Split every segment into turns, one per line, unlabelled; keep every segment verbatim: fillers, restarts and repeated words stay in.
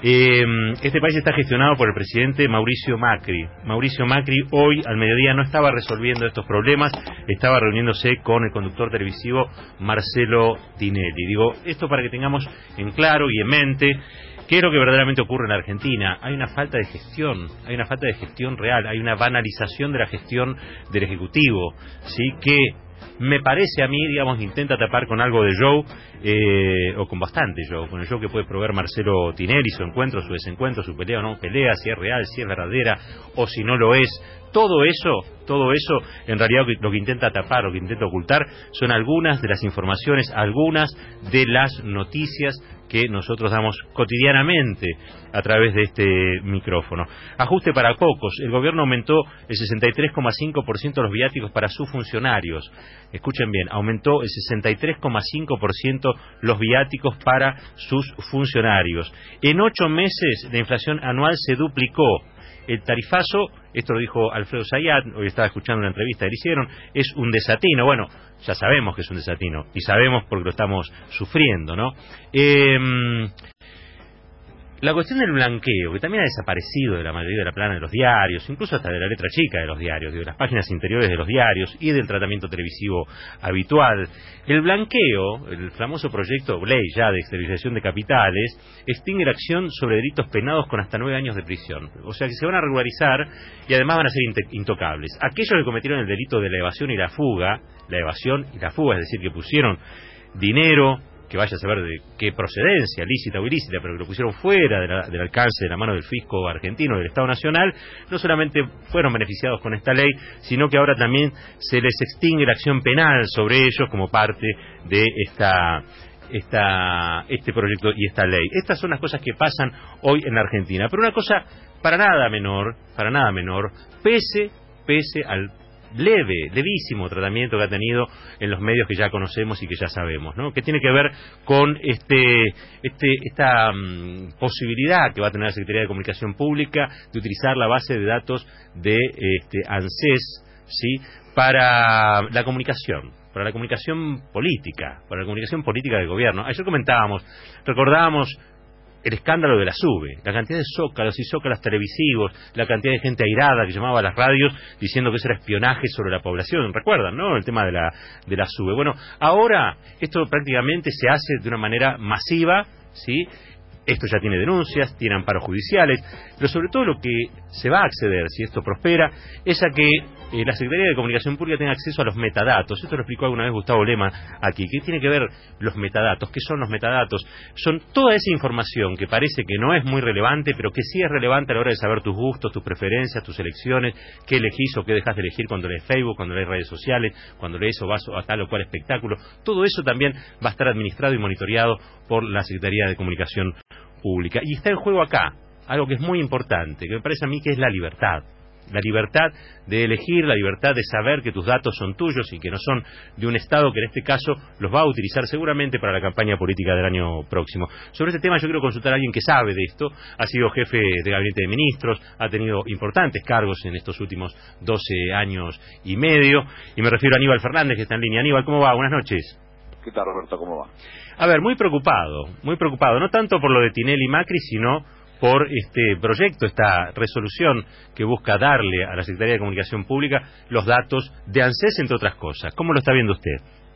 Eh, este país está gestionado por el presidente Mauricio Macri. Mauricio Macri hoy al mediodía no estaba resolviendo estos problemas, estaba reuniéndose con el conductor televisivo Marcelo Tinelli. Digo, esto para que tengamos en claro y en mente qué es lo que verdaderamente ocurre en la Argentina. Hay una falta de gestión, hay una falta de gestión real, hay una banalización de la gestión del Ejecutivo, ¿sí? Que me parece a mí, digamos, intenta tapar con algo de show, eh, o con bastante show, con el show que puede proveer Marcelo Tinelli, su encuentro, su desencuentro, su pelea o no pelea, si es real, si es verdadera, o si no lo es. Todo eso, todo eso, en realidad lo que intenta tapar, lo que intenta ocultar, son algunas de las informaciones, algunas de las noticias que nosotros damos cotidianamente a través de este micrófono. Ajuste para pocos. El gobierno aumentó el sesenta y tres coma cinco por ciento de los viáticos para sus funcionarios. Escuchen bien, aumentó el sesenta y tres coma cinco por ciento los viáticos para sus funcionarios. En ocho meses la inflación anual se duplicó. El tarifazo, esto lo dijo Alfredo Zayat, hoy estaba escuchando una entrevista que le hicieron, es un desatino. Bueno, ya sabemos que es un desatino, y sabemos porque lo estamos sufriendo, ¿no? Eh, la cuestión del blanqueo, que también ha desaparecido de la mayoría de la plana de los diarios, incluso hasta de la letra chica de los diarios, de las páginas interiores de los diarios y del tratamiento televisivo habitual. El blanqueo, el famoso proyecto ley ya de exteriorización de capitales, extingue la acción sobre delitos penados con hasta nueve años de prisión. O sea que se van a regularizar y además van a ser intocables. Aquellos que cometieron el delito de la evasión y la fuga, la evasión y la fuga, es decir, que pusieron dinero, que vaya a saber de qué procedencia, lícita o ilícita, pero que lo pusieron fuera de la, del alcance de la mano del fisco argentino, del Estado Nacional, no solamente fueron beneficiados con esta ley, sino que ahora también se les extingue la acción penal sobre ellos como parte de esta, esta, este proyecto y esta ley. Estas son las cosas que pasan hoy en la Argentina. Pero una cosa para nada menor, para nada menor, pese, pese al leve, levísimo tratamiento que ha tenido en los medios que ya conocemos y que ya sabemos, ¿no? Que tiene que ver con este, este, esta um, posibilidad que va a tener la Secretaría de Comunicación Pública de utilizar la base de datos de este, ANSES, ¿sí? Para la comunicación, para la comunicación política, para la comunicación política del gobierno. Ayer comentábamos, recordábamos el escándalo de la SUBE, la cantidad de zócalos y zócalos televisivos, la cantidad de gente airada que llamaba a las radios diciendo que eso era espionaje sobre la población. ¿Recuerdan, no? El tema de la, de la SUBE. Bueno, ahora esto prácticamente se hace de una manera masiva, ¿sí? Esto ya tiene denuncias, tiene amparos judiciales, pero sobre todo lo que se va a acceder, si esto prospera, es a que eh, la Secretaría de Comunicación Pública tenga acceso a los metadatos. Esto lo explicó alguna vez Gustavo Lema aquí. ¿Qué tiene que ver los metadatos? ¿Qué son los metadatos? Son toda esa información que parece que no es muy relevante, pero que sí es relevante a la hora de saber tus gustos, tus preferencias, tus elecciones, qué elegís o qué dejas de elegir cuando lees Facebook, cuando lees redes sociales, cuando lees o vas a tal o cual espectáculo. Todo eso también va a estar administrado y monitoreado por la Secretaría de Comunicación Pública. Y está en juego acá algo que es muy importante, que me parece a mí que es la libertad. La libertad de elegir, la libertad de saber que tus datos son tuyos y que no son de un Estado que en este caso los va a utilizar seguramente para la campaña política del año próximo. Sobre este tema yo quiero consultar a alguien que sabe de esto, ha sido jefe de gabinete de ministros, ha tenido importantes cargos en estos últimos doce años y medio, y me refiero a Aníbal Fernández, que está en línea. Aníbal, ¿cómo va? Buenas noches.
¿Qué tal, Roberto? ¿Cómo va?
A ver, muy preocupado, muy preocupado, no tanto por lo de Tinelli y Macri, sino por este proyecto, esta resolución que busca darle a la Secretaría de Comunicación Pública los datos de ANSES, entre otras cosas. ¿Cómo lo está viendo usted?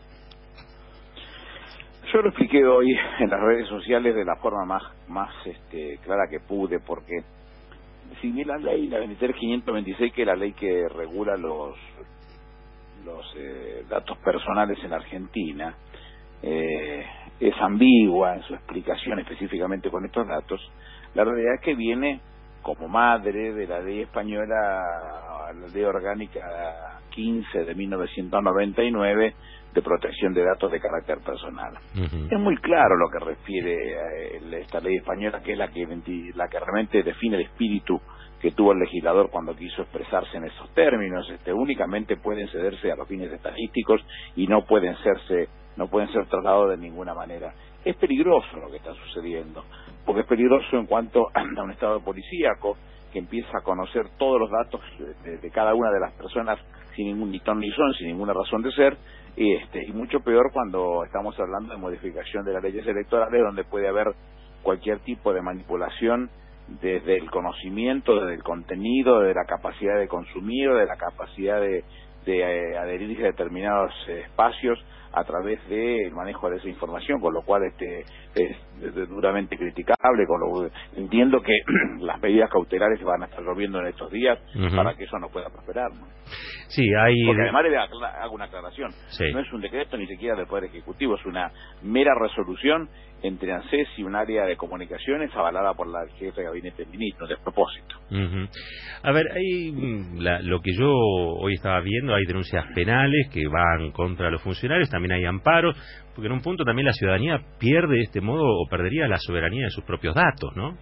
Yo lo expliqué hoy en las redes sociales de la forma más más este, clara que pude, porque si bien la ley, la veintitrés mil quinientos veintiséis, que es la ley que regula los los eh, datos personales en Argentina, eh, es ambigua en su explicación específicamente con estos datos, la realidad es que viene como madre de la ley española, la ley orgánica quince de mil novecientos noventa y nueve de protección de datos de carácter personal. Uh-huh. Es muy claro lo que refiere a esta ley española, que es la que, la que realmente define el espíritu que tuvo el legislador cuando quiso expresarse en esos términos. Este, únicamente pueden cederse a los fines estadísticos y no pueden serse, no pueden ser trasladados de ninguna manera. Es peligroso lo que está sucediendo, porque es peligroso en cuanto a un estado policíaco que empieza a conocer todos los datos de, de cada una de las personas sin ningún ni ton ni son, sin ninguna razón de ser, y, este, y mucho peor cuando estamos hablando de modificación de las leyes electorales, donde puede haber cualquier tipo de manipulación desde el conocimiento, desde el contenido, de la capacidad de consumir, de la capacidad de, de eh, adherirse a determinados eh, espacios a través del manejo de esa información, con lo cual este es, es duramente criticable. Con lo, entiendo que las medidas cautelares se van a estar resolviendo en estos días uh-huh. para que eso no pueda prosperar, ¿no?
Sí, hay...
Porque además le hago una aclaración,
sí.
no es un decreto ni siquiera del Poder Ejecutivo, es una mera resolución entre ANSES y un área de comunicaciones avalada por la jefe de gabinete del ministro, de propósito.
Uh-huh. A ver, hay la, lo que yo hoy estaba viendo, hay denuncias penales que van contra los funcionarios, también hay amparos, porque en un punto también la ciudadanía pierde de este modo o perdería la soberanía de sus propios datos, ¿no?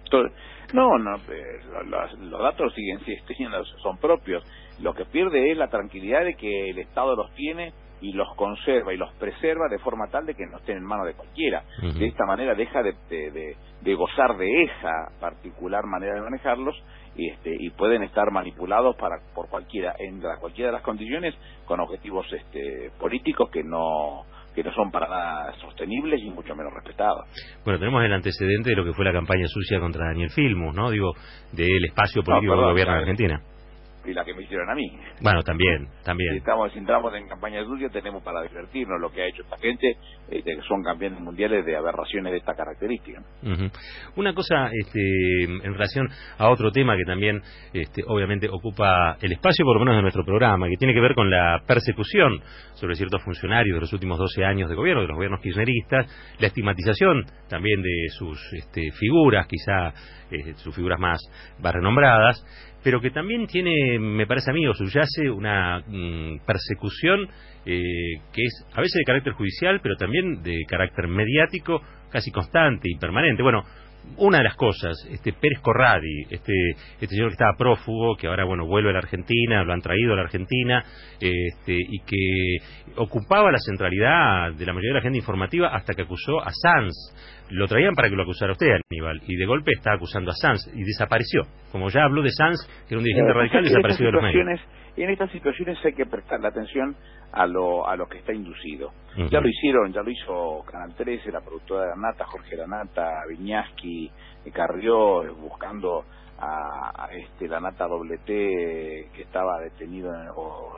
No, no, eh, los, los datos siguen siendo, son propios. Lo que pierde es la tranquilidad de que el Estado los tiene y los conserva y los preserva de forma tal de que no estén en manos de cualquiera. Uh-huh. De esta manera deja de, de, de, de gozar de esa particular manera de manejarlos y, este, y pueden estar manipulados para por cualquiera, en la, cualquiera de las condiciones, con objetivos este, políticos que no... que no son para nada sostenibles y mucho menos respetados.
Bueno, tenemos el antecedente de lo que fue la campaña sucia contra Daniel Filmus, ¿no? Digo, del espacio político no, perdón, del gobierno de Argentina.
Y la que me hicieron a mí.
Bueno, también, también.
Si estamos, si entramos en campaña sucia, tenemos para divertirnos. Lo que ha hecho esta gente, eh, son campeones mundiales de aberraciones de esta característica.
Uh-huh. Una cosa, este, en relación a otro tema que también, este, obviamente, ocupa el espacio, por lo menos de nuestro programa, que tiene que ver con la persecución sobre ciertos funcionarios de los últimos doce años de gobierno, de los gobiernos kirchneristas, la estigmatización también de sus este, figuras, quizá eh, sus figuras más, más renombradas, pero que también tiene, me parece a mí, o subyace una mmm, persecución eh, que es a veces de carácter judicial, pero también de carácter mediático, casi constante y permanente. Bueno, una de las cosas, este Pérez Corradi, este este señor que estaba prófugo, que ahora bueno vuelve a la Argentina, lo han traído a la Argentina, este, y que ocupaba la centralidad de la mayoría de la agenda informativa hasta que acusó a Sanz. Lo traían para que lo acusara usted, Aníbal, y de golpe está acusando a Sanz y desapareció. Como ya habló de Sanz, que era un dirigente eh, radical, desapareció de los medios.
En estas situaciones hay que prestarle atención a lo a lo que está inducido. Uh-huh. Ya lo hicieron, ya lo hizo Canal trece, la productora de Lanata, Jorge Lanata, Viñaski, Carrió, buscando a, a este Lanata Doble T, que estaba detenido en, o,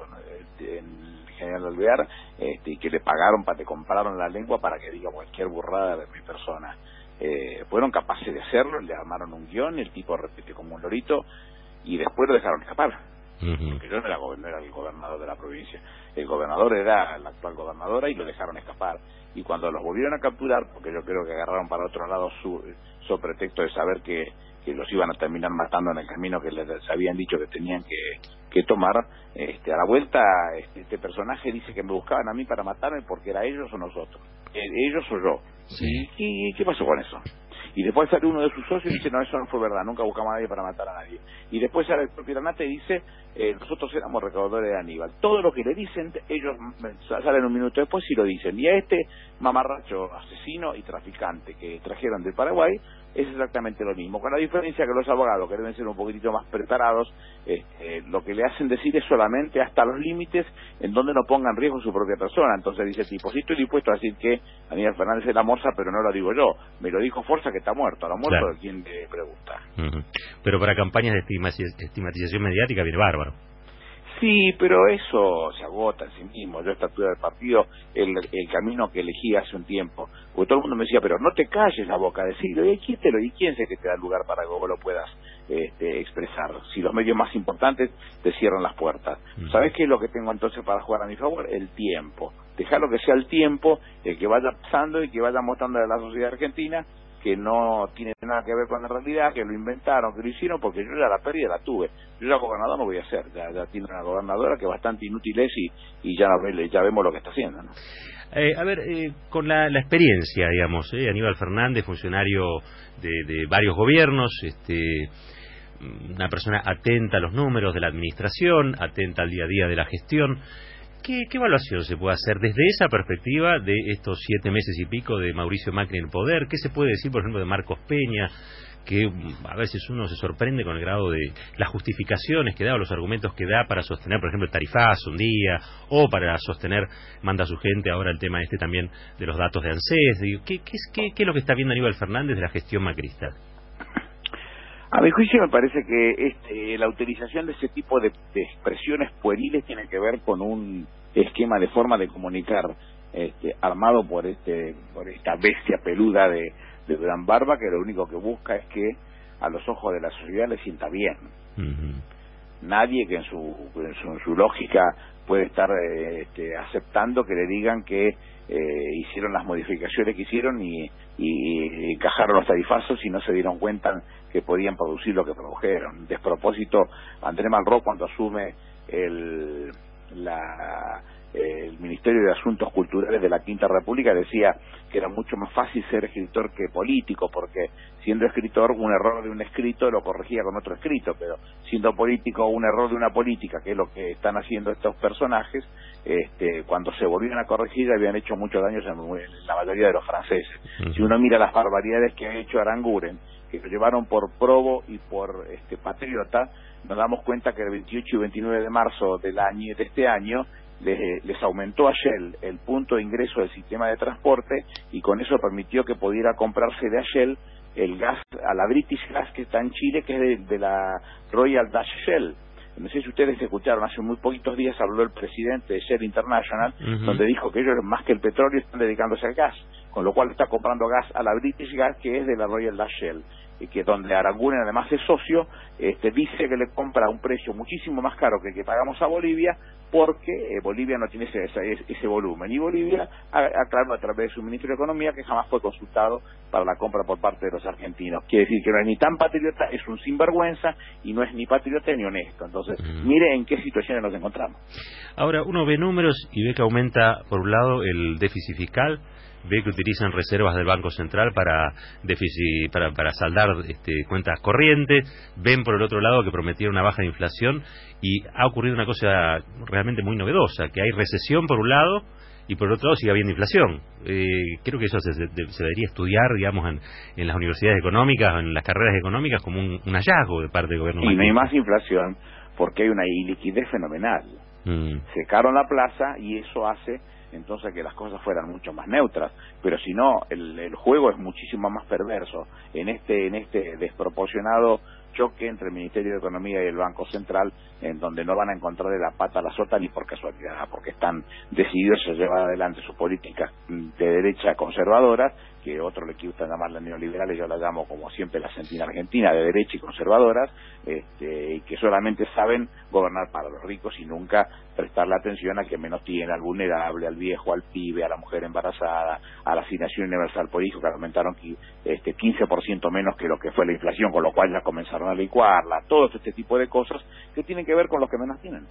en General Alvear, este, y que le pagaron, para te compraron la lengua para que diga cualquier burrada de mi persona. Eh, fueron capaces de hacerlo, le armaron un guión, el tipo repite como un lorito, y después lo dejaron escapar. Uh-huh. Porque yo no era, no era el gobernador de la provincia, el gobernador era la actual gobernadora y lo dejaron escapar. Y cuando los volvieron a capturar, porque yo creo que agarraron para otro lado su, su pretexto de saber que, que los iban a terminar matando en el camino que les habían dicho que tenían que, que tomar, este, a la vuelta este, este personaje dice que me buscaban a mí para matarme porque era ellos o nosotros, ellos o yo.
Sí.
¿Y qué pasó con eso? Y después sale uno de sus socios y dice, no, eso no fue verdad, nunca buscamos a nadie para matar a nadie. Y después sale el propio Lanata y dice, eh, nosotros éramos recaudadores de Aníbal. Todo lo que le dicen, ellos salen un minuto después y lo dicen. Y a este mamarracho asesino y traficante que trajeron del Paraguay es exactamente lo mismo, con la diferencia que los abogados, que deben ser un poquitito más preparados, este, lo que le hacen decir es solamente hasta los límites en donde no ponga en riesgo su propia persona. Entonces dice tipo, sí estoy dispuesto a decir que Aníbal Fernández es la morsa, pero no lo digo yo, me lo dijo Forza que está muerto, a lo muerto claro. De quien le pregunta.
Uh-huh. Pero para campañas de estigmatización mediática viene bárbaro.
Sí, pero eso se agota en sí mismo. Yo a esta altura del partido, el, el camino que elegí hace un tiempo, porque todo el mundo me decía, pero no te calles la boca, decirlo, ¿y quién te lo, y quién sé que te da lugar para que vos lo puedas este, expresar? Si los medios más importantes te cierran las puertas. Mm. ¿Sabés qué es lo que tengo entonces para jugar a mi favor? El tiempo. Dejarlo que sea el tiempo el que vaya pasando y que vaya mostrando a la sociedad argentina que no tiene nada que ver con la realidad, que lo inventaron, que lo hicieron, porque yo ya la pérdida la tuve. Yo ya gobernador no voy a hacer, ya, ya tiene una gobernadora que bastante inútil es y, y ya, ya vemos lo que está haciendo, ¿no?
Eh, a ver, eh, con la, la experiencia, digamos, eh, Aníbal Fernández, funcionario de, de varios gobiernos, este, una persona atenta a los números de la administración, atenta al día a día de la gestión. ¿Qué, ¿Qué evaluación se puede hacer desde esa perspectiva de estos siete meses y pico de Mauricio Macri en el poder? ¿Qué se puede decir, por ejemplo, de Marcos Peña, que a veces uno se sorprende con el grado de las justificaciones que da o los argumentos que da para sostener, por ejemplo, el tarifazo un día, o para sostener, manda a su gente ahora el tema este también de los datos de ANSES. Digo, ¿qué, qué, es, qué, ¿Qué es lo que está viendo Aníbal Fernández de la gestión macrista?
A mi juicio me parece que este, la utilización de ese tipo de, de expresiones pueriles tiene que ver con un esquema de forma de comunicar este, armado por este por esta bestia peluda de, de Durán Barba, que lo único que busca es que a los ojos de la sociedad le sienta bien. Uh-huh. Nadie que en su, en su, en su lógica puede estar eh, este, aceptando que le digan que eh, hicieron las modificaciones que hicieron y, y, y encajaron los tarifazos y no se dieron cuenta que podían producir lo que produjeron. Despropósito, Andrés Malraux, cuando asume el, la, el Ministerio de Asuntos Culturales de la Quinta República, decía que era mucho más fácil ser escritor que político, porque siendo escritor, un error de un escrito lo corregía con otro escrito, pero siendo político, un error de una política, que es lo que están haciendo estos personajes, este, cuando se volvían a corregir habían hecho muchos daños en, en la mayoría de los franceses. Uh-huh. Si uno mira las barbaridades que ha hecho Aranguren, que lo llevaron por probo y por este patriota, nos damos cuenta que el veintiocho y veintinueve de marzo del año de este año les, les aumentó a Shell el punto de ingreso del sistema de transporte y con eso permitió que pudiera comprarse de a Shell el gas, a la British Gas que está en Chile, que es de, de la Royal Dutch Shell. No sé si ustedes escucharon, hace muy poquitos días habló el presidente de Shell International, uh-huh. donde dijo que ellos más que el petróleo están dedicándose al gas, con lo cual está comprando gas a la British Gas, que es de la Royal Dutch Shell, y que donde Aranguren además es socio, este, dice que le compra a un precio muchísimo más caro que el que pagamos a Bolivia, porque eh, Bolivia no tiene ese, ese, ese volumen, y Bolivia aclaró a través de su ministro de Economía que jamás fue consultado para la compra por parte de los argentinos. Quiere decir que no es ni tan patriota, es un sinvergüenza, y no es ni patriota ni honesto. Entonces, mm. mire en qué situaciones nos encontramos.
Ahora, uno ve números y ve que aumenta, por un lado, el déficit fiscal, ve que utilizan reservas del Banco Central para déficit, para, para saldar este, cuentas corrientes, ven por el otro lado que prometieron una baja de inflación y ha ocurrido una cosa realmente muy novedosa, que hay recesión por un lado y por otro lado sigue habiendo inflación. Eh, creo que eso se, se, se debería estudiar, digamos, en, en las universidades económicas, en las carreras económicas, como un, un hallazgo de parte del gobierno.
Y no hay más inflación porque hay una iliquidez fenomenal. Mm. Secaron la plaza y eso hace entonces que las cosas fueran mucho más neutras, pero si no, el, el juego es muchísimo más perverso en este en este desproporcionado choque entre el Ministerio de Economía y el Banco Central, en donde no van a encontrar de la pata a la sota ni por casualidad, porque están decididos a llevar adelante sus políticas de derecha conservadoras, que otros le gustan llamarlas neoliberales, yo las llamo, como siempre la sentina argentina, de derecha y conservadoras, este, y que solamente saben gobernar para los ricos y nunca prestarle atención a quien menos tiene, al vulnerable, al viejo, al pibe, a la mujer embarazada, a la asignación universal por hijo, que aumentaron este, quince por ciento menos que lo que fue la inflación, con lo cual ya comenzaron a licuarla, todo este tipo de cosas que tienen que ver con los que menos tienen.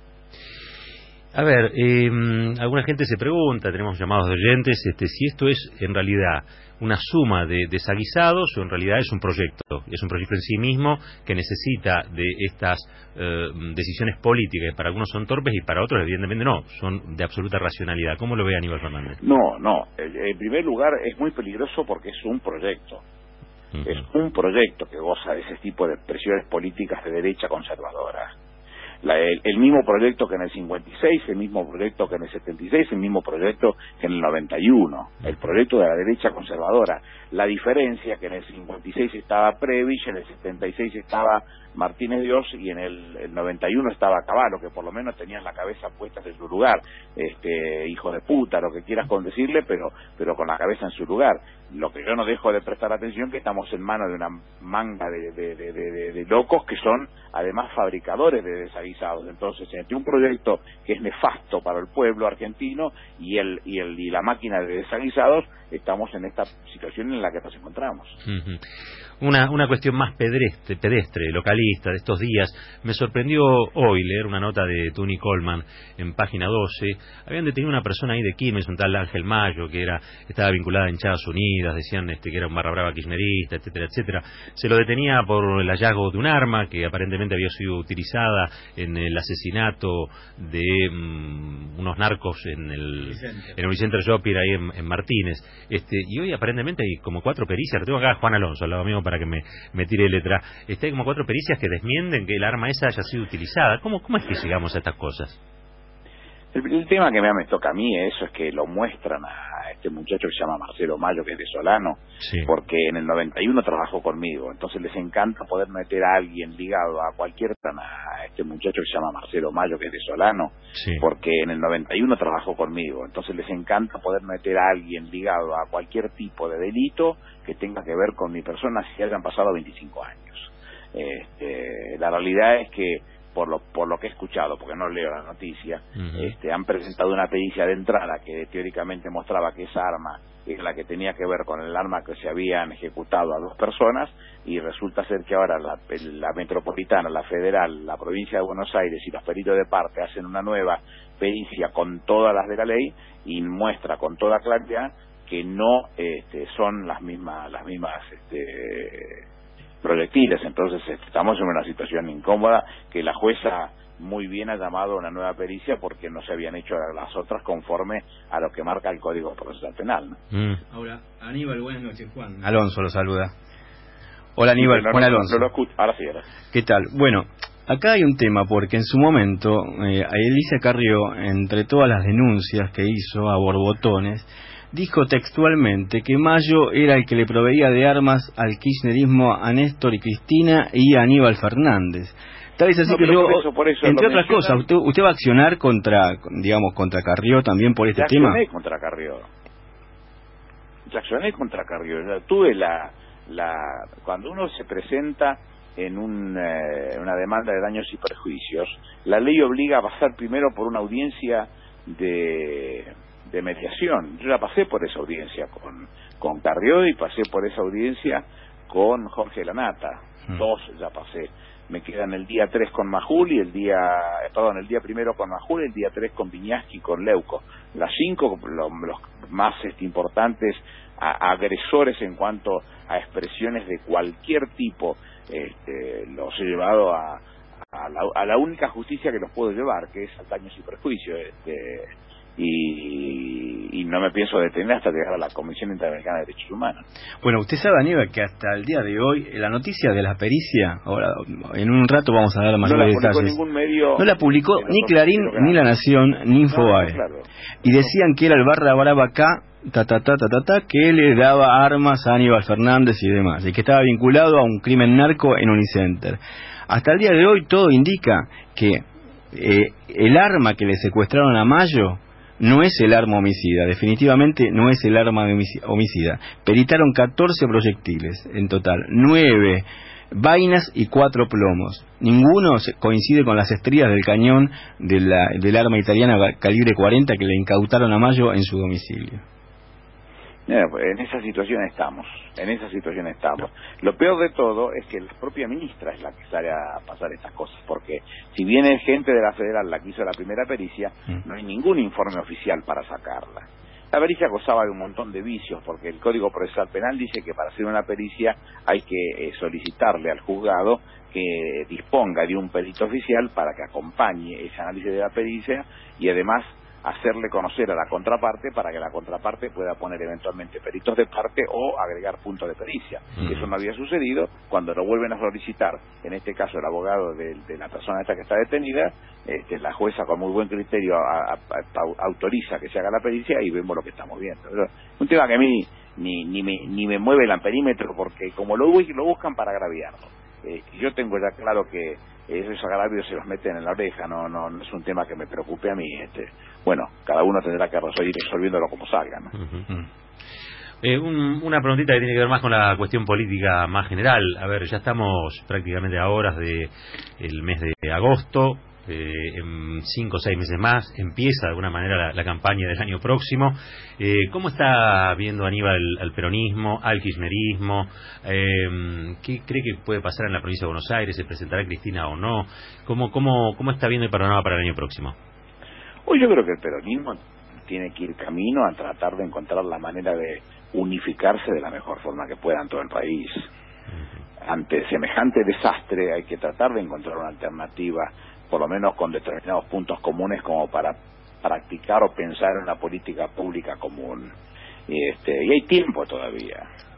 A ver, eh, alguna gente se pregunta, tenemos llamados de oyentes, este, si esto es en realidad una suma de desaguisados o en realidad es un proyecto, es un proyecto en sí mismo que necesita de estas eh, decisiones políticas, que para algunos son torpes y para otros evidentemente no, son de absoluta racionalidad. ¿Cómo lo ve Aníbal Fernández?
No, no, en primer lugar es muy peligroso porque es un proyecto, uh-huh. es un proyecto que goza de ese tipo de expresiones políticas de derecha conservadora. La, el, el mismo proyecto que en el cincuenta y seis, el mismo proyecto que en el setenta y seis, el mismo proyecto que en el noventa y uno, el proyecto de la derecha conservadora. La diferencia que en el cincuenta y seis estaba Previch, en el setenta y seis estaba Martínez Dios y en el, el noventa y uno estaba Cavallo, que por lo menos tenían la cabeza puesta en su lugar, este hijo de puta, lo que quieras con decirle, pero pero con la cabeza en su lugar. Lo que yo no dejo de prestar atención que estamos en manos de una manga de, de, de, de, de locos que son además fabricadores de desaguisados. Entonces, entre un proyecto que es nefasto para el pueblo argentino y el y el y la máquina de desaguisados, estamos en esta situación en la que nos encontramos.
Uh-huh. Una, una cuestión más pedestre, pedestre, localista de estos días. Me sorprendió hoy leer una nota de Tuni Coleman en página doce. Habían detenido una persona ahí de Quilmes, un tal Ángel Mayo, que era estaba vinculada a Hinchadas Unidas, decían este que era un barra brava kirchnerista, etcétera, etcétera. Se lo detenía por el hallazgo de un arma que aparentemente había sido utilizada en el asesinato de um, unos narcos en el Vicente. en el Vicente Jopir ahí en, en Martínez. Este, y hoy aparentemente hay como cuatro pericias. Lo tengo acá a Juan Alonso, al lado mío, para para que me, me tire letra. Este, hay como cuatro pericias que desmienten que el arma esa haya sido utilizada. ¿Cómo, cómo es que llegamos a estas cosas?
El, el tema que me, me toca a mí, eso es que lo muestran a este muchacho que se llama Marcelo Mayo, que es de Solano,
sí.
porque en el noventa y uno trabajó conmigo, entonces les encanta poder meter a alguien ligado a cualquier, a este muchacho que se llama Marcelo Mayo, que es de Solano,
sí.
porque en el noventa y uno trabajó conmigo, entonces les encanta poder meter a alguien ligado a cualquier tipo de delito que tenga que ver con mi persona si hayan pasado veinticinco años. Este, la realidad es que por lo por lo que he escuchado, porque no leo la noticia, uh-huh. este, han presentado una pericia de entrada que teóricamente mostraba que esa arma era la que tenía que ver con el arma que se habían ejecutado a dos personas, y resulta ser que ahora la, la metropolitana, la federal, la provincia de Buenos Aires y los peritos de parte hacen una nueva pericia con todas las de la ley y muestra con toda claridad que no este, son las mismas las mismas este, proyectiles. Entonces estamos en una situación incómoda que la jueza muy bien ha llamado a una nueva pericia porque no se habían hecho las otras conforme a lo que marca el Código Procesal Penal, ¿no?
Mm. Ahora, Aníbal, buenas noches. Juan Alonso lo saluda. Hola Aníbal,
sí, no,
Juan
no,
Alonso.
No lo escucho. Ahora sí, ahora.
¿Qué tal? Bueno, acá hay un tema porque en su momento eh, Alicia Carrió, entre todas las denuncias que hizo a borbotones, dijo textualmente que Mayo era el que le proveía de armas al kirchnerismo a Néstor y Cristina y a Aníbal Fernández. Tal vez así
no,
que yo,
por eso, por eso
entre otras
mencionan...
cosas, usted, usted va a accionar contra, digamos, contra Carrió también por este
ya
tema.
Accioné contra Carrió. Ya accioné contra Carrió. Ya tuve la, la, cuando uno se presenta en un, eh, una demanda de daños y perjuicios, la ley obliga a pasar primero por una audiencia de de mediación. Yo ya pasé por esa audiencia con, con Carrió y pasé por esa audiencia con Jorge Lanata. Mm. Dos ya pasé. Me quedan el día tres con Majul y el día, perdón, el día primero con Majul y el día tres con Viñaski y con Leuco. Las cinco, lo, los más este, importantes a, agresores en cuanto a expresiones de cualquier tipo, este, los he llevado a, a, la, a la única justicia que los puedo llevar, que es a daños y perjuicios. Este, Y, y no me pienso detener hasta llegar a la Comisión Interamericana de Derechos Humanos.
Bueno, usted sabe, Aníbal, que hasta el día de hoy la noticia de la pericia, ahora en un rato vamos a dar mayores detalles,
no la publicó ningún medio,
no la publicó ni Clarín, ni La Nación, ni Infobae, no, claro. Y decían que era el barra brava acá, ta ta ta ta ta ta, que le daba armas a Aníbal Fernández y demás, y que estaba vinculado a un crimen narco en Unicenter. Hasta el día de hoy todo indica que eh, el arma que le secuestraron a Mayo no es el arma homicida, definitivamente no es el arma homicida. Peritaron catorce proyectiles en total, nueve vainas y cuatro plomos. Ninguno coincide con las estrías del cañón de la, del arma italiana calibre cuarenta que le incautaron a Mayo en su domicilio.
En esa situación estamos, en esa situación estamos. Lo peor de todo es que la propia ministra es la que sale a pasar estas cosas, porque si viene gente de la federal la que hizo la primera pericia, no hay ningún informe oficial para sacarla. La pericia gozaba de un montón de vicios, porque el Código Procesal Penal dice que para hacer una pericia hay que eh, solicitarle al juzgado que disponga de un perito oficial para que acompañe ese análisis de la pericia y además hacerle conocer a la contraparte para que la contraparte pueda poner eventualmente peritos de parte o agregar puntos de pericia. Mm. Eso no había sucedido. Cuando lo vuelven a solicitar, en este caso el abogado de, de la persona esta que está detenida, este, la jueza con muy buen criterio a, a, a, autoriza que se haga la pericia y vemos lo que estamos viendo. Pero un tema que a mí ni, ni, me, ni me mueve el amperímetro, porque como lo, lo buscan para agraviarlo. Eh, yo tengo ya claro que esos agravios se los meten en la oreja, no, no, no es un tema que me preocupe a mí. Este, bueno, cada uno tendrá que ir resolviéndolo como salga, ¿no?
Uh-huh. eh, un, una preguntita que tiene que ver más con la cuestión política más general. A ver, ya estamos prácticamente a horas de el mes de agosto. Eh, en cinco o seis meses más empieza de alguna manera la, la campaña del año próximo. Eh, ¿Cómo está viendo Aníbal al peronismo, al kirchnerismo? Eh, ¿Qué cree que puede pasar en la provincia de Buenos Aires? ¿Se presentará Cristina o no? ¿Cómo, cómo, cómo está viendo el panorama para el año próximo?
Hoy yo creo que el peronismo tiene que ir camino a tratar de encontrar la manera de unificarse de la mejor forma que pueda en todo el país. Uh-huh. Ante semejante desastre hay que tratar de encontrar una alternativa, por lo menos con determinados puntos comunes, como para practicar o pensar en una política pública común. Y, este, y hay tiempo todavía.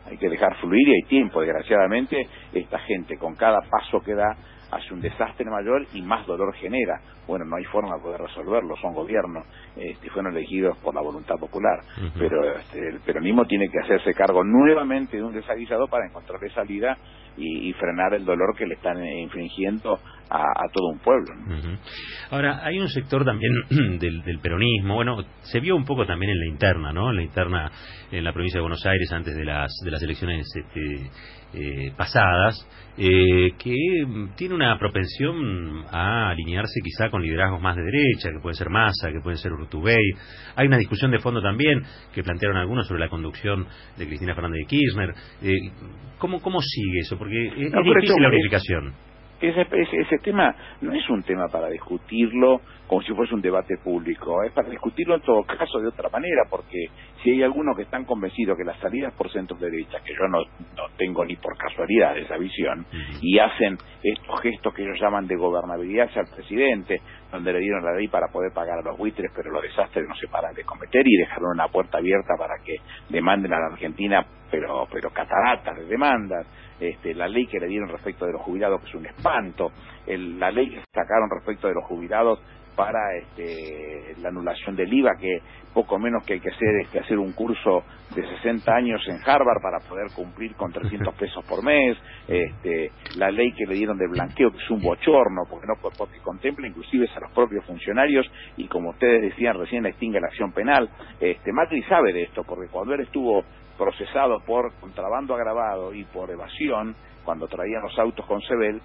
hay que dejar fluir y hay tiempo. Desgraciadamente, esta gente con cada paso que da hace un desastre mayor y más dolor genera. Bueno, no hay forma de poder resolverlo, son gobiernos, este, fueron elegidos por la voluntad popular, uh-huh. pero este, el peronismo tiene que hacerse cargo nuevamente de un desaguisado para encontrarle salida y, y frenar el dolor que le están infringiendo a, a todo un pueblo, ¿no?
Uh-huh. Ahora, hay un sector también del, del peronismo, bueno, se vio un poco también en la interna, ¿no? En la interna en la provincia de Buenos Aires antes de las de las elecciones este, eh, pasadas, eh, que tiene una propensión a alinearse quizá con liderazgos más de derecha, que puede ser Massa, que puede ser Urtubey. Hay una discusión de fondo también que plantearon algunos sobre la conducción de Cristina Fernández de Kirchner. Eh, ¿cómo, ¿Cómo sigue eso? Porque es,
no,
es difícil la
es...
unificación.
Ese, ese, ese tema no es un tema para discutirlo como si fuese un debate público, es para discutirlo en todo caso de otra manera, porque si hay algunos que están convencidos que las salidas por centro derecha, que yo no, no tengo ni por casualidad esa visión, uh-huh. y hacen estos gestos que ellos llaman de gobernabilidad hacia el presidente, donde le dieron la ley para poder pagar a los buitres, pero los desastres no se paran de cometer y dejaron una puerta abierta para que demanden a la Argentina, pero pero cataratas de demandas. Este, la ley que le dieron respecto de los jubilados, que es un espanto, el, la ley que sacaron respecto de los jubilados para este, la anulación del I V A, que poco menos que hay que hacer es que hacer un curso de sesenta años en Harvard para poder cumplir con trescientos pesos por mes, este, la ley que le dieron de blanqueo, que es un bochorno, porque no porque contempla inclusive a los propios funcionarios y, como ustedes decían recién, extingue la acción penal. Este, Macri sabe de esto, porque cuando él estuvo procesado por contrabando agravado y por evasión, cuando traían los autos con Sebel,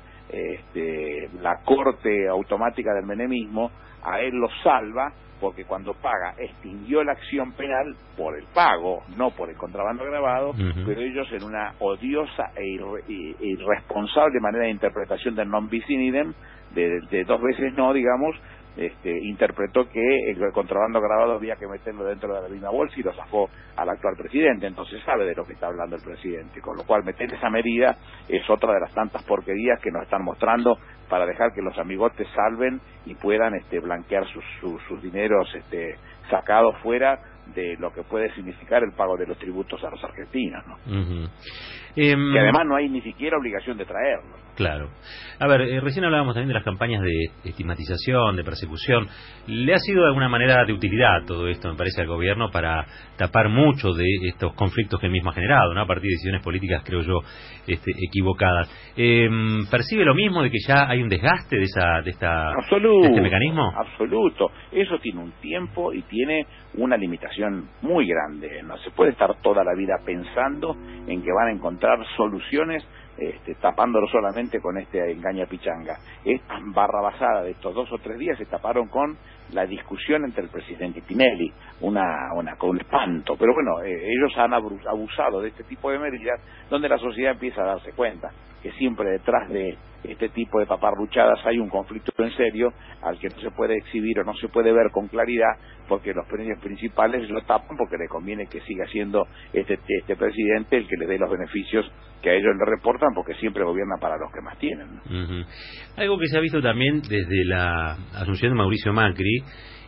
este, la corte automática del menemismo a él lo salva, porque cuando paga extinguió la acción penal por el pago, no por el contrabando agravado, uh-huh. pero ellos, en una odiosa e irre, irresponsable manera de interpretación del non bis in idem, de, de dos veces no, digamos, Este, interpretó que el contrabando agravado había que meterlo dentro de la misma bolsa y lo zafó al actual presidente. Entonces sabe de lo que está hablando el presidente, con lo cual meter esa medida es otra de las tantas porquerías que nos están mostrando para dejar que los amigotes salven y puedan este, blanquear sus, sus, sus dineros este, sacados fuera de lo que puede significar el pago de los tributos a los argentinos, ¿no? Uh-huh. Um, que además no hay ni siquiera obligación de traerlo.
Claro. A ver, eh, recién hablábamos también de las campañas de estigmatización, de persecución. ¿Le ha sido de alguna manera de utilidad todo esto, me parece, al gobierno para tapar mucho de estos conflictos que él mismo ha generado, ¿no? A partir de decisiones políticas, creo yo, este, equivocadas? Eh, ¿Percibe lo mismo de que ya hay un desgaste de, esa, de, esta,
absoluto,
de este mecanismo?
Absoluto. Eso tiene un tiempo y tiene una limitación muy grande. No se puede estar toda la vida pensando en que van a encontrar soluciones Este, tapándolo solamente con este engaña pichanga. Esta barrabasada de estos dos o tres días se taparon con la discusión entre el presidente y Tinelli, una, una con un espanto, pero bueno, eh, ellos han abusado de este tipo de medidas, donde la sociedad empieza a darse cuenta que siempre detrás de este tipo de paparruchadas hay un conflicto en serio al que no se puede exhibir o no se puede ver con claridad, porque los premios principales lo tapan porque le conviene que siga siendo este, este presidente el que le dé los beneficios que a ellos le reportan, porque siempre gobierna para los que más tienen.
Uh-huh. Algo que se ha visto también desde la asunción de Mauricio Macri,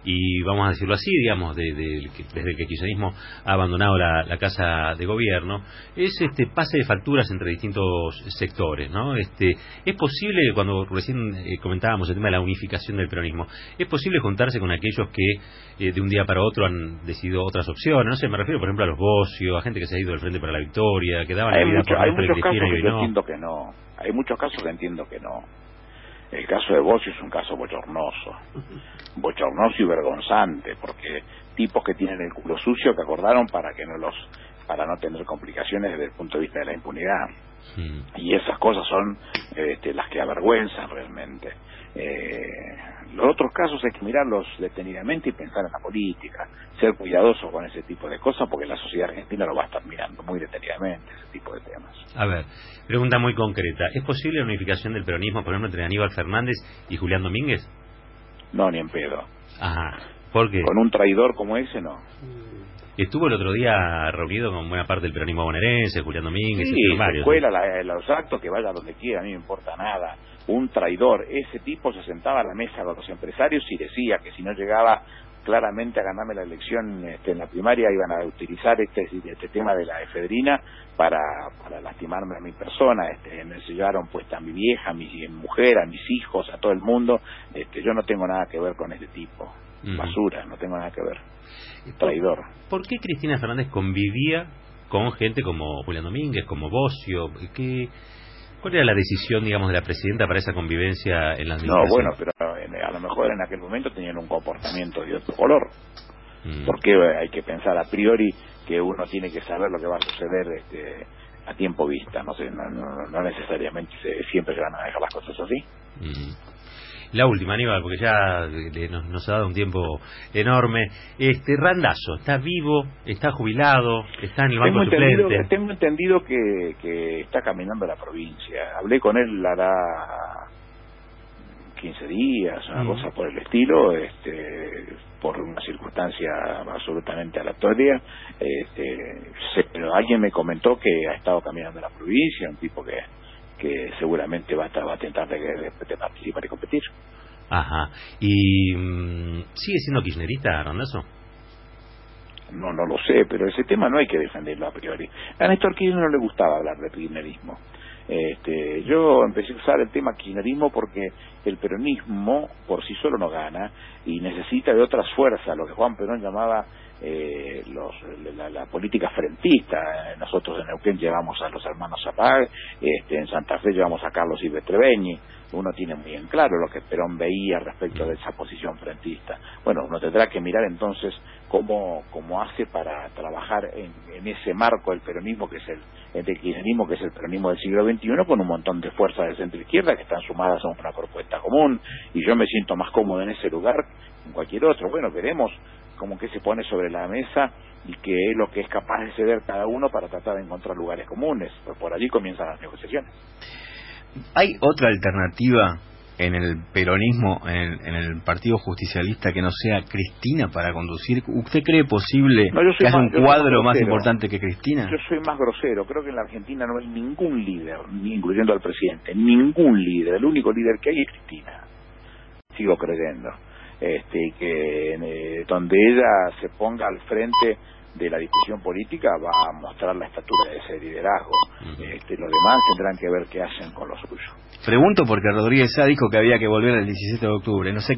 y vamos a decirlo así, digamos, de, de, desde que el kirchnerismo ha abandonado la, la casa de gobierno, es este pase de facturas entre distintos sectores, ¿no? Este, es posible, cuando recién eh, comentábamos el tema de la unificación del peronismo, es posible juntarse con aquellos que eh, de un día para otro han decidido otras opciones. No sé, me refiero por ejemplo a los Bocio, a gente que se ha ido del Frente para la Victoria, que daban
hay
la vida
mucho,
por
hay
mucho
muchos
que
casos que
y
yo
no.
entiendo que no, hay muchos casos que entiendo que no. El caso de Bocio es un caso bochornoso, bochornoso y vergonzante, porque tipos que tienen el culo sucio que acordaron para que no los, para no tener complicaciones desde el punto de vista de la impunidad. Sí. Y esas cosas son este, las que avergüenzan realmente. Eh, los otros casos hay que mirarlos detenidamente y pensar en la política, ser cuidadosos con ese tipo de cosas, porque la sociedad argentina lo va a estar mirando muy detenidamente, ese tipo de temas.
A ver, pregunta muy concreta: ¿es posible la unificación del peronismo, por ejemplo, entre Aníbal Fernández y Julián Domínguez?
No, ni en pedo.
Ajá. ¿Por qué?
Con un traidor como ese, no.
Estuvo el otro día reunido con buena parte del peronismo bonaerense, Julián Domínguez,
sí,
y varios.
Escuela, la, los actos, que vaya donde quiera, a mí me importa nada. Un traidor, ese tipo se sentaba a la mesa con los empresarios y decía que si no llegaba claramente a ganarme la elección este, en la primaria iban a utilizar este, este tema de la efedrina para, para lastimarme a mi persona. Este, me llevaron puesta a mi vieja, a mi mujer, a mis hijos, a todo el mundo. Este, yo no tengo nada que ver con este tipo. Uh-huh. Basura, no tengo nada que ver. Traidor.
¿Por, ¿Por qué Cristina Fernández convivía con gente como Julián Domínguez, como Bocio? ¿Qué, ¿Cuál era la decisión, digamos, de la presidenta para esa convivencia en la administración?
No, bueno, pero a lo mejor en aquel momento tenían un comportamiento de otro color. Mm. Porque hay que pensar a priori que uno tiene que saber lo que va a suceder este, a tiempo vista. No sé, no, no, no necesariamente se, siempre se van a dejar las cosas así.
Mm. La última, Aníbal, porque ya le, nos, nos ha dado un tiempo enorme. Este Randazzo, ¿está vivo? ¿Está jubilado? ¿Está en el banco
tengo
suplente?
Entendido, tengo entendido que, que está caminando a la provincia. Hablé con él hará quince días, una mm. cosa por el estilo, este, por una circunstancia absolutamente aleatoria. Este, se, pero alguien me comentó que ha estado caminando a la provincia, un tipo que... que seguramente va a, va a tentar de, de, de participar y competir.
Ajá. ¿Y mmm, sigue siendo kirchnerista, Randazzo?
No, no lo sé, pero ese tema no hay que defenderlo a priori. A Néstor Kirchner no le gustaba hablar de kirchnerismo. Este, yo empecé a usar el tema kirchnerismo porque el peronismo por sí solo no gana y necesita de otras fuerzas, lo que Juan Perón llamaba eh, los, la, la política frentista. Nosotros en Neuquén llevamos a los hermanos Zapag, este, en Santa Fe llevamos a Carlos Ives Trebeñi. Uno tiene muy en claro lo que Perón veía respecto de esa posición frentista. Bueno, uno tendrá que mirar entonces cómo, cómo hace para trabajar en, en ese marco del peronismo, que es el, el del kirchnerismo, que es el peronismo del siglo veintiuno, con un montón de fuerzas de centro izquierda que están sumadas a una propuesta común, y yo me siento más cómodo en ese lugar que en cualquier otro. Bueno, veremos como que se pone sobre la mesa y qué es lo que es capaz de ceder cada uno para tratar de encontrar lugares comunes. Pues por allí comienzan las negociaciones.
¿Hay otra alternativa en el peronismo, en el, en el Partido Justicialista, que no sea Cristina para conducir? ¿Usted cree posible no, que haya un cuadro más, más importante que Cristina?
Yo soy más grosero. Creo que en la Argentina no hay ningún líder, incluyendo al presidente, ningún líder. El único líder que hay es Cristina. Sigo creyendo. Este, que eh, donde ella se ponga al frente de la discusión política va a mostrar la estatura de ese liderazgo. Uh-huh. Este, los demás tendrán que ver qué hacen con lo suyo.
Pregunto porque Rodríguez Sá dijo que había que volver el diecisiete de octubre. No sé